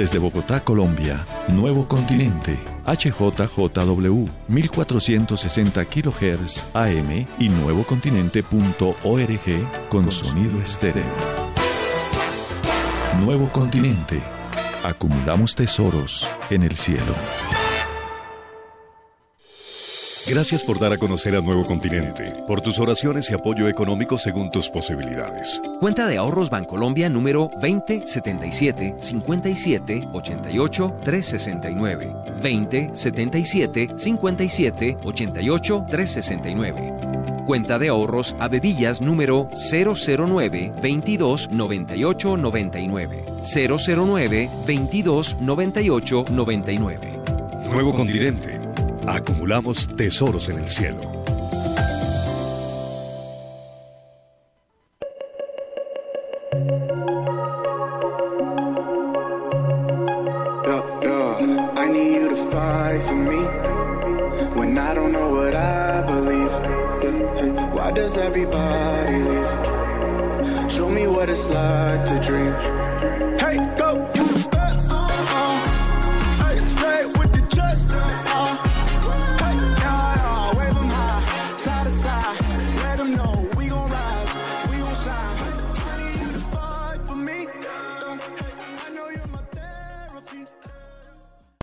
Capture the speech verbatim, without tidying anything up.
Desde Bogotá, Colombia, Nuevo Continente, H J J W, mil cuatrocientos sesenta kilohertz A M y nuevocontinente punto org con sonido estéreo. Nuevo Continente. Acumulamos tesoros en el cielo. Gracias por dar a conocer a Nuevo Continente, por tus oraciones y apoyo económico según tus posibilidades. Cuenta de ahorros Bancolombia número veinte setenta y siete cincuenta y siete ochenta y ocho trescientos sesenta y nueve. veinte setenta y siete cincuenta y siete ochenta y ocho trescientos sesenta y nueve. Cuenta de ahorros Avevillas número cero cero nueve veintidós noventa y ocho noventa y nueve. cero cero nueve veintidós noventa y ocho noventa y nueve. Nuevo Continente. Acumulamos tesoros en el cielo. Yeah, yeah. I need you to fight for me when I don't know what I believe. Yeah, hey. Why does everybody leave? Show me what it's like to dream. Hey, go!